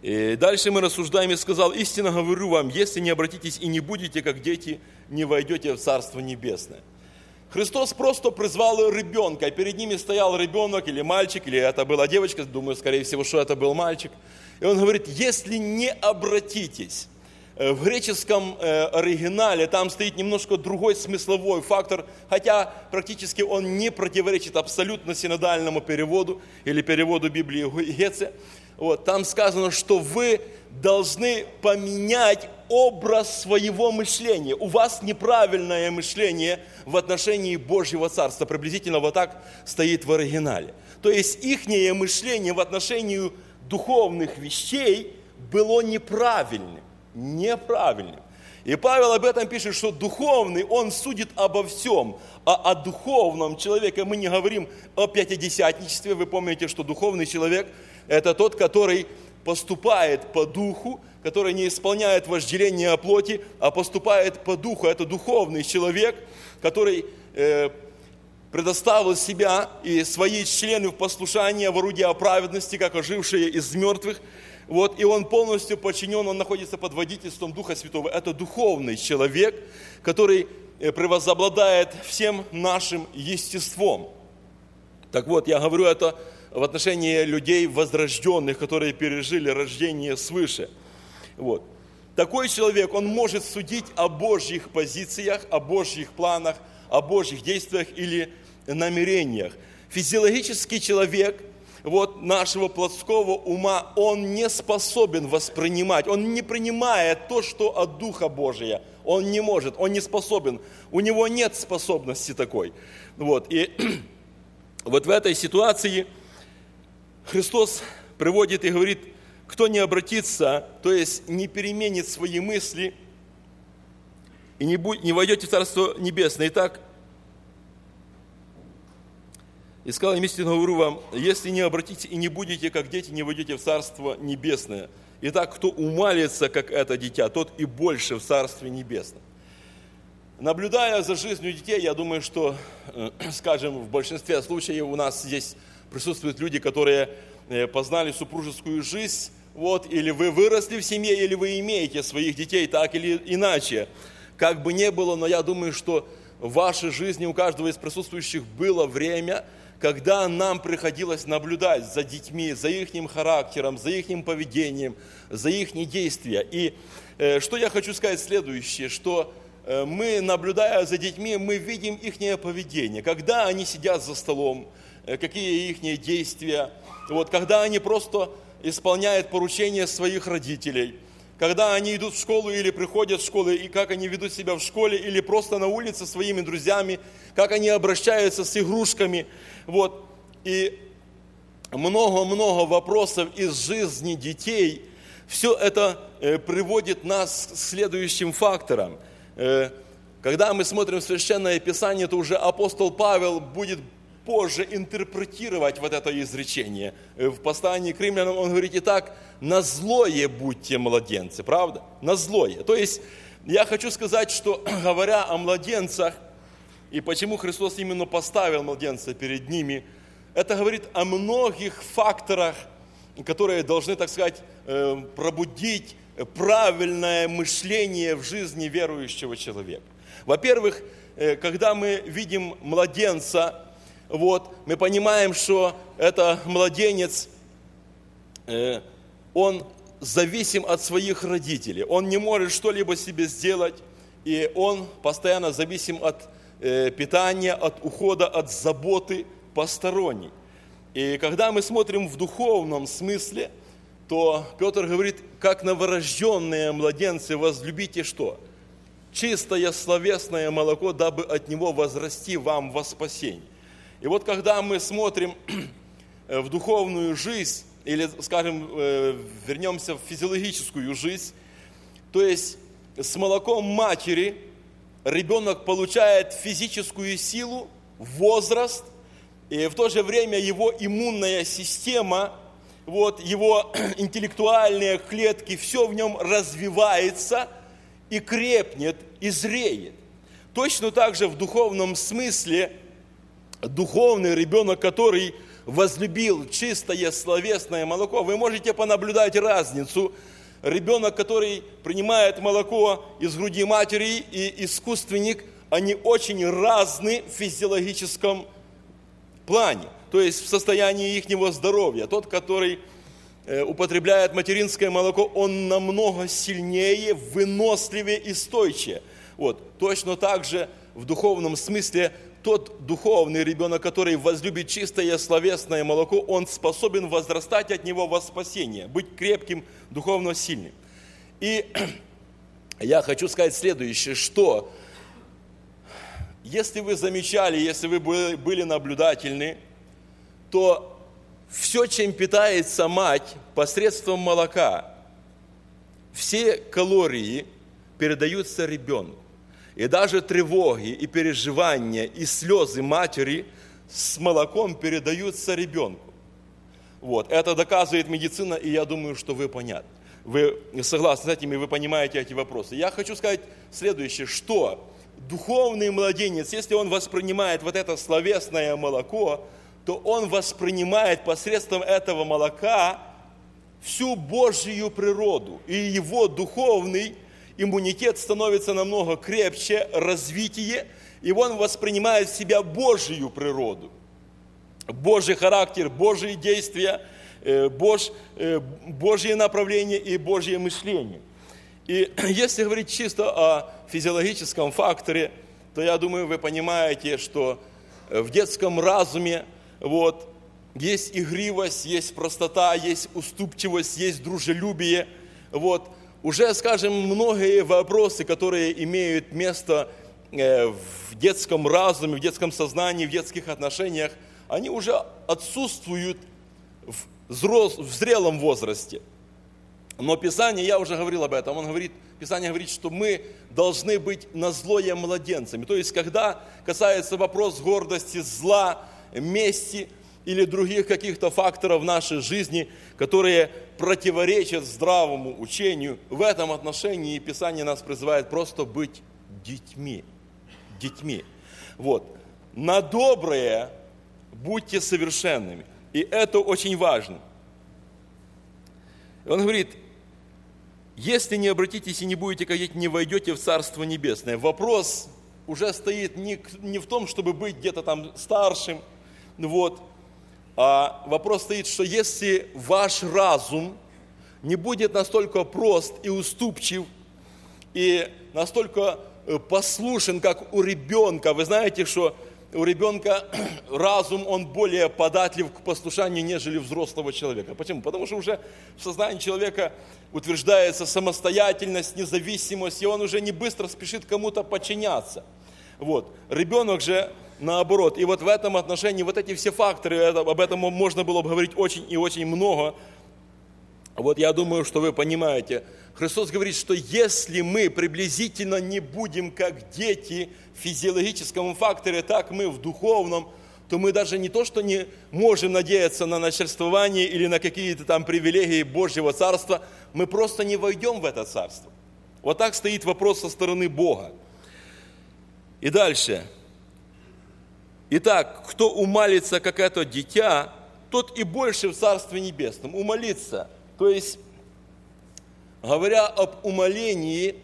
И дальше мы рассуждаем, и сказал: истинно говорю вам, если не обратитесь и не будете, как дети, не войдете в Царство Небесное. Христос просто призвал ребенка, перед ними стоял ребенок или мальчик, или это была девочка, думаю, скорее всего, что это был мальчик. И он говорит: если не обратитесь. В греческом оригинале там стоит немножко другой смысловой фактор, хотя практически он не противоречит абсолютно синодальному переводу или переводу Библии Гетце. Вот, там сказано, что вы должны поменять образ своего мышления. У вас неправильное мышление в отношении Божьего Царства. Приблизительно вот так стоит в оригинале. То есть ихнее мышление в отношении духовных вещей было неправильным. И Павел об этом пишет, что духовный, он судит обо всем. А о духовном человеке мы не говорим о пятидесятничестве. Вы помните, что духовный человек – это тот, который поступает по духу, который не исполняет вожделение плоти, а поступает по духу. Это духовный человек, который предоставил себя и свои члены в послушание в орудие праведности, как ожившие из мертвых. Вот, и он полностью подчинен, он находится под водительством Духа Святого. Это духовный человек, который превозобладает всем нашим естеством. Так вот, я говорю это в отношении людей возрожденных, которые пережили рождение свыше. Вот. Такой человек, он может судить о Божьих позициях, о Божьих планах, о Божьих действиях или намерениях. Физиологический человек вот, нашего плотского ума, он не способен воспринимать, он не принимает то, что от Духа Божия. Он не может, он не способен, у него нет способности такой. Вот. И вот в этой ситуации Христос приводит и говорит: кто не обратится, то есть не переменит свои мысли, и не войдете в Царство Небесное. Итак, и сказал: истинно говорю вам, если не обратитесь и не будете, как дети, не войдете в Царство Небесное. Итак, кто умалится, как это дитя, тот и больше в Царстве Небесном. Наблюдая за жизнью детей, я думаю, что, скажем, в большинстве случаев у нас здесь присутствуют люди, которые познали супружескую жизнь, вот, или вы выросли в семье, или вы имеете своих детей так или иначе. Как бы ни было, но я думаю, что в вашей жизни у каждого из присутствующих было время, когда нам приходилось наблюдать за детьми, за их характером, за их поведением, за их действия. И что я хочу сказать следующее, что мы, наблюдая за детьми, мы видим их поведение, когда они сидят за столом, какие их действия, вот, когда они просто исполняют поручения своих родителей, когда они идут в школу или приходят в школу, и как они ведут себя в школе, или просто на улице со своими друзьями, как они обращаются с игрушками. Вот. И много-много вопросов из жизни детей. Все это приводит нас к следующим факторам. Когда мы смотрим Священное Писание, то уже апостол Павел будет позже интерпретировать вот это изречение. В послании к римлянам он говорит: итак, на злое будьте младенцы, правда? На злое. То есть, я хочу сказать, что говоря о младенцах, и почему Христос именно поставил младенца перед ними, это говорит о многих факторах, которые должны, так сказать, пробудить правильное мышление в жизни верующего человека. Во-первых, когда мы видим младенца, вот, мы понимаем, что это младенец, он зависим от своих родителей. Он не может что-либо себе сделать, и он постоянно зависим от питания, от ухода, от заботы посторонней. И когда мы смотрим в духовном смысле, то Петр говорит: как новорожденные младенцы возлюбите что? Чистое словесное молоко, дабы от него возрасти вам во спасение. И вот когда мы смотрим в духовную жизнь, или, скажем, вернемся в физиологическую жизнь, то есть с молоком матери ребенок получает физическую силу, возраст, и в то же время его иммунная система, вот, его интеллектуальные клетки, все в нем развивается и крепнет, и зреет. Точно так же в духовном смысле духовный ребенок, который возлюбил чистое словесное молоко, вы можете понаблюдать разницу. Ребенок, который принимает молоко из груди матери, и искусственник, они очень разны в физиологическом плане, то есть в состоянии ихнего здоровья. Тот, который употребляет материнское молоко, он намного сильнее, выносливее и стойче. Вот. Точно так же в духовном смысле тот духовный ребенок, который возлюбит чистое словесное молоко, он способен возрастать от него во спасение, быть крепким, духовно сильным. И я хочу сказать следующее, что если вы замечали, если вы были наблюдательны, то все, чем питается мать посредством молока, все калории передаются ребенку. И даже тревоги, и переживания, и слезы матери с молоком передаются ребенку. Вот. Это доказывает медицина, и я думаю, что вы понятны. Вы согласны с этим, и вы понимаете эти вопросы. Я хочу сказать следующее, что духовный младенец, если он воспринимает вот это словесное молоко, то он воспринимает посредством этого молока всю Божью природу, и его духовный иммунитет становится намного крепче, развитие, и он воспринимает в себя Божью природу, Божий характер, Божьи действия, Божье направление и Божье мышление. И если говорить чисто о физиологическом факторе, то я думаю, вы понимаете, что в детском разуме есть игривость, есть простота, есть уступчивость, есть дружелюбие. Уже, скажем, многие вопросы, которые имеют место в детском разуме, в детском сознании, в детских отношениях, они уже отсутствуют в зрелом возрасте. Но Писание, я уже говорил об этом, Писание говорит, что мы должны быть назлое младенцами. То есть, когда касается вопрос гордости, зла, мести или других каких-то факторов в нашей жизни, которые противоречат здравому учению, в этом отношении Писание нас призывает просто быть детьми. На доброе будьте совершенными. И это очень важно. Он говорит, если не обратитесь и не будете как дети, не войдете в Царство Небесное. Вопрос уже стоит не в том, чтобы быть где-то там старшим, а вопрос стоит, что если ваш разум не будет настолько прост и уступчив, и настолько послушен, как у ребенка, вы знаете, что у ребенка разум, он более податлив к послушанию, нежели взрослого человека. Почему? Потому что уже в сознании человека утверждается самостоятельность, независимость, и он уже не быстро спешит кому-то подчиняться. Ребенок же наоборот. И в этом отношении эти все факторы, об этом можно было бы говорить очень и очень много. Я думаю, что вы понимаете. Христос говорит, что если мы приблизительно не будем как дети в физиологическом факторе, так мы в духовном, то мы даже не то, что не можем надеяться на начальствование или на какие-то там привилегии Божьего Царства, мы просто не войдем в это Царство. Так стоит вопрос со стороны Бога. И дальше. Итак, кто умалится, как это дитя, тот и больше в Царстве Небесном. Умолиться. То есть, говоря об умолении,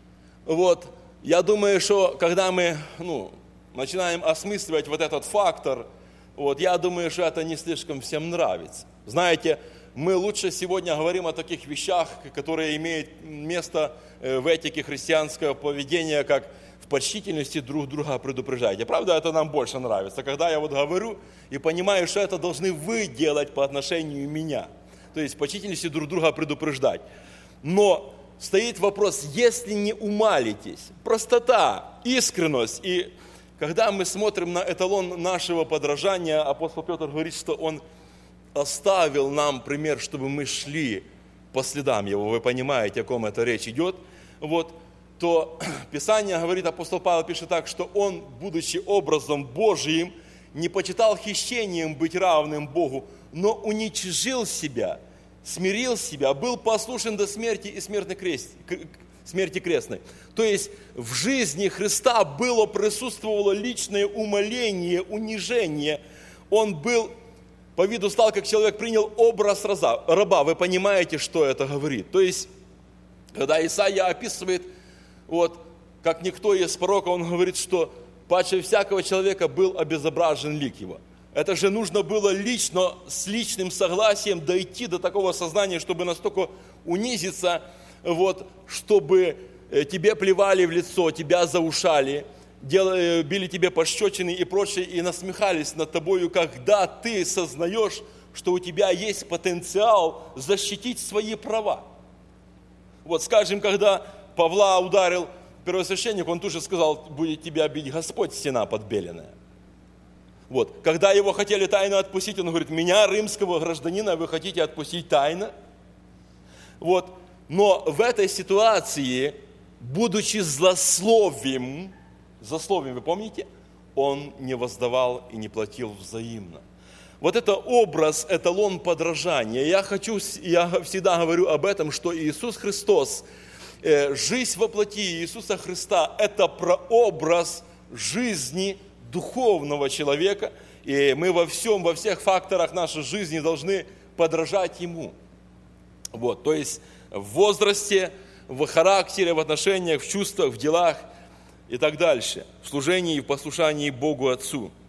я думаю, что когда мы начинаем осмысливать этот фактор, я думаю, что это не слишком всем нравится. Знаете, мы лучше сегодня говорим о таких вещах, которые имеют место в этике христианского поведения, как в почтительности друг друга предупреждайте. Правда, это нам больше нравится, когда я говорю и понимаю, что это должны вы делать по отношению меня. То есть в почтительности друг друга предупреждать. Но стоит вопрос, если не умалитесь, простота, искренность. И когда мы смотрим на эталон нашего подражания, апостол Петр говорит, что он оставил нам пример, чтобы мы шли по следам его. Вы понимаете, о ком это речь идет. То Писание говорит, апостол Павел пишет так, что он, будучи образом Божиим, не почитал хищением быть равным Богу, но уничижил себя, смирил себя, был послушен до смерти и смерти крестной. То есть в жизни Христа присутствовало личное умоление, унижение. Он был по виду стал, как человек, принял образ раба. Вы понимаете, что это говорит? То есть, когда Исаия описывает, как никто из пророка, он говорит, что паче всякого человека был обезображен лик его. Это же нужно было лично, с личным согласием дойти до такого сознания, чтобы настолько унизиться, чтобы тебе плевали в лицо, тебя заушали, били тебе пощечины и прочее, и насмехались над тобою, когда ты сознаешь, что у тебя есть потенциал защитить свои права. Скажем, когда Павла ударил первосвященник, он тут же сказал, будет тебя бить Господь, стена подбеленная. Когда его хотели тайно отпустить, он говорит, меня, римского гражданина, вы хотите отпустить тайно? Но в этой ситуации, будучи злословием, вы помните, он не воздавал и не платил взаимно. Это образ, эталон подражания. Я всегда говорю об этом, что Иисус Христос, жизнь во плоти Иисуса Христа, это прообраз жизни духовного человека, и мы во всех факторах нашей жизни должны подражать Ему. То есть в возрасте, в характере, в отношениях, в чувствах, в делах и так дальше, в служении и в послушании Богу Отцу.